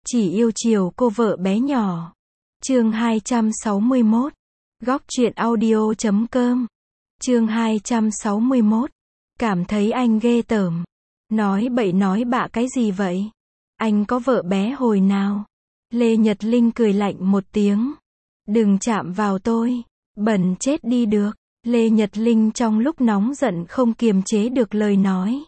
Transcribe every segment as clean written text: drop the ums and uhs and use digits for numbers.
Chỉ yêu chiều cô vợ bé nhỏ. Chương 261. Góc truyện audio.com. Chương 261. Cảm thấy anh ghê tởm. Nói bậy nói bạ cái gì vậy? Anh có vợ bé hồi nào? Lê Nhật Linh cười lạnh một tiếng. Đừng chạm vào tôi. Bẩn chết đi được. Lê Nhật Linh trong lúc nóng giận không kiềm chế được lời nói.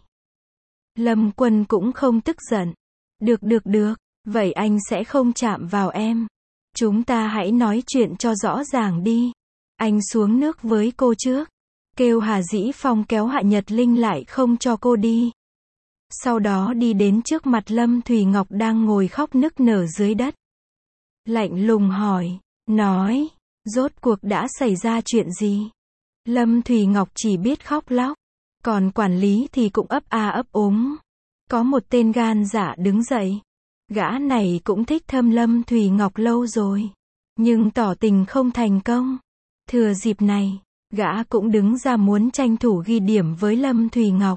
Lâm Quân cũng không tức giận. Được. Vậy anh sẽ không chạm vào em. Chúng ta hãy nói chuyện cho rõ ràng đi. Anh xuống nước với cô trước. Kêu Hà Dĩ Phong kéo Hạ Nhật Linh lại không cho cô đi. Sau đó đi đến trước mặt Lâm Thùy Ngọc đang ngồi khóc nức nở dưới đất. Lạnh lùng hỏi, nói, rốt cuộc đã xảy ra chuyện gì? Lâm Thùy Ngọc chỉ biết khóc lóc. Còn quản lý thì cũng ấp a ấp úng. Có một tên gan dạ đứng dậy. Gã này cũng thích thâm Lâm Thùy Ngọc lâu rồi. Nhưng tỏ tình không thành công. Thừa dịp này, gã cũng đứng ra muốn tranh thủ ghi điểm với Lâm Thùy Ngọc.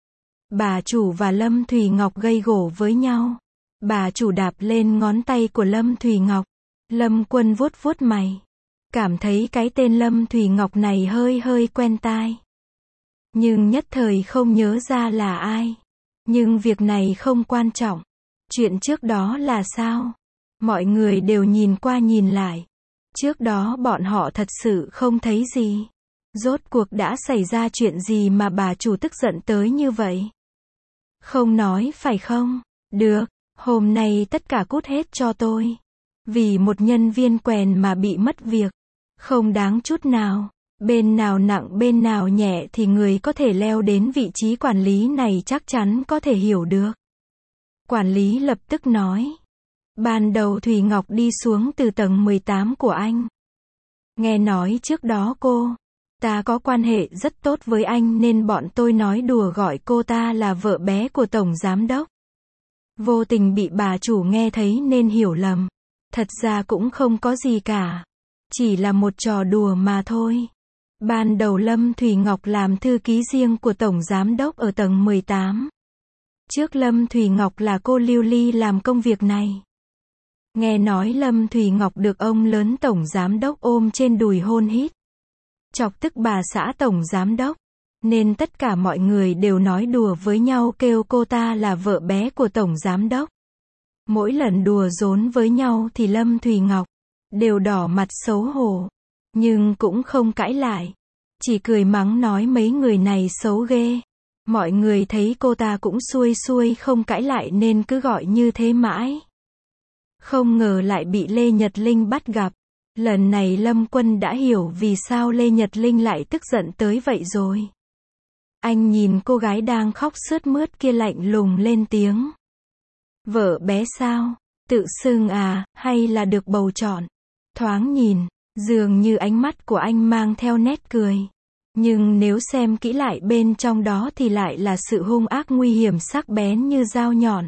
Bà chủ và Lâm Thùy Ngọc gây gổ với nhau. Bà chủ đạp lên ngón tay của Lâm Thùy Ngọc. Lâm Quân vuốt vuốt mày. Cảm thấy cái tên Lâm Thùy Ngọc này hơi quen tai. Nhưng nhất thời không nhớ ra là ai. Nhưng việc này không quan trọng. Chuyện trước đó là sao? Mọi người đều nhìn qua nhìn lại. Trước đó bọn họ thật sự không thấy gì. Rốt cuộc đã xảy ra chuyện gì mà bà chủ tức giận tới như vậy? Không nói phải không? Được, hôm nay tất cả cút hết cho tôi. Vì một nhân viên quèn mà bị mất việc. Không đáng chút nào. Bên nào nặng bên nào nhẹ thì người có thể leo đến vị trí quản lý này chắc chắn có thể hiểu được. Quản lý lập tức nói. Ban đầu Thùy Ngọc đi xuống từ tầng 18 của anh. Nghe nói trước đó ta có quan hệ rất tốt với anh nên bọn tôi nói đùa gọi cô ta là vợ bé của Tổng Giám Đốc. Vô tình bị bà chủ nghe thấy nên hiểu lầm. Thật ra cũng không có gì cả. Chỉ là một trò đùa mà thôi. Ban đầu Lâm Thùy Ngọc làm thư ký riêng của Tổng Giám Đốc ở tầng 18. Trước Lâm Thùy Ngọc là cô Lưu Ly làm công việc này. Nghe nói Lâm Thùy Ngọc được ông lớn Tổng Giám Đốc ôm trên đùi hôn hít. Chọc tức bà xã Tổng Giám Đốc. Nên tất cả mọi người đều nói đùa với nhau kêu cô ta là vợ bé của Tổng Giám Đốc. Mỗi lần đùa giỡn với nhau thì Lâm Thùy Ngọc đều đỏ mặt xấu hổ. Nhưng cũng không cãi lại. Chỉ cười mắng nói mấy người này xấu ghê. Mọi người thấy cô ta cũng xuôi không cãi lại nên cứ gọi như thế mãi. Không ngờ lại bị Lê Nhật Linh bắt gặp. Lần này Lâm Quân đã hiểu vì sao Lê Nhật Linh lại tức giận tới vậy rồi. Anh nhìn cô gái đang khóc sướt mướt kia lạnh lùng lên tiếng. Vợ bé sao? Tự xưng à, hay là được bầu chọn? Thoáng nhìn, dường như ánh mắt của anh mang theo nét cười. Nhưng nếu xem kỹ lại bên trong đó thì lại là sự hung ác nguy hiểm sắc bén như dao nhọn.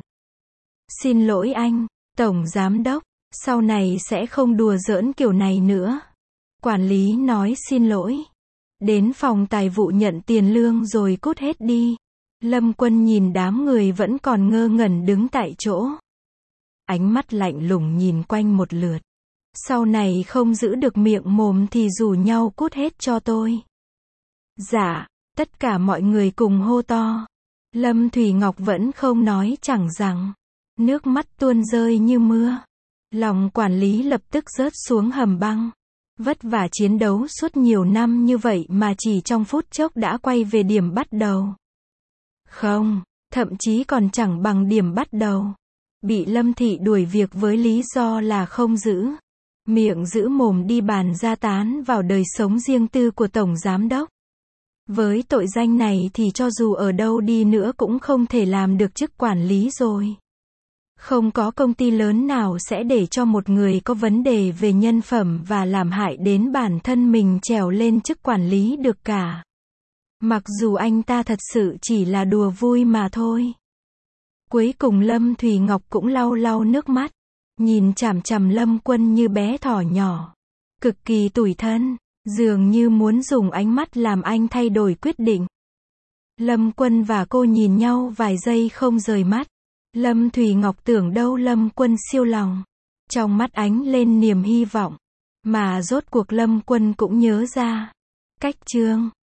Xin lỗi anh, Tổng Giám Đốc, sau này sẽ không đùa giỡn kiểu này nữa. Quản lý nói xin lỗi. Đến phòng tài vụ nhận tiền lương rồi cút hết đi. Lâm Quân nhìn đám người vẫn còn ngơ ngẩn đứng tại chỗ. Ánh mắt lạnh lùng nhìn quanh một lượt. Sau này không giữ được miệng mồm thì rủ nhau cút hết cho tôi. Dạ, tất cả mọi người cùng hô to. Lâm Thùy Ngọc vẫn không nói chẳng rằng. Nước mắt tuôn rơi như mưa. Lòng quản lý lập tức rớt xuống hầm băng. Vất vả chiến đấu suốt nhiều năm như vậy mà chỉ trong phút chốc đã quay về điểm bắt đầu. Không, thậm chí còn chẳng bằng điểm bắt đầu. Bị Lâm Thị đuổi việc với lý do là không giữ miệng giữ mồm đi bàn ra tán vào đời sống riêng tư của Tổng Giám Đốc. Với tội danh này thì cho dù ở đâu đi nữa cũng không thể làm được chức quản lý rồi. Không có công ty lớn nào sẽ để cho một người có vấn đề về nhân phẩm và làm hại đến bản thân mình trèo lên chức quản lý được cả. Mặc dù anh ta thật sự chỉ là đùa vui mà thôi. Cuối cùng Lâm Thùy Ngọc cũng lau nước mắt. Nhìn chằm chằm Lâm Quân như bé thỏ nhỏ. Cực kỳ tủi thân. Dường như muốn dùng ánh mắt làm anh thay đổi quyết định. Lâm Quân và cô nhìn nhau vài giây không rời mắt. Lâm Thùy Ngọc tưởng đâu Lâm Quân siêu lòng. Trong mắt ánh lên niềm hy vọng. Mà rốt cuộc Lâm Quân cũng nhớ ra. Cách chương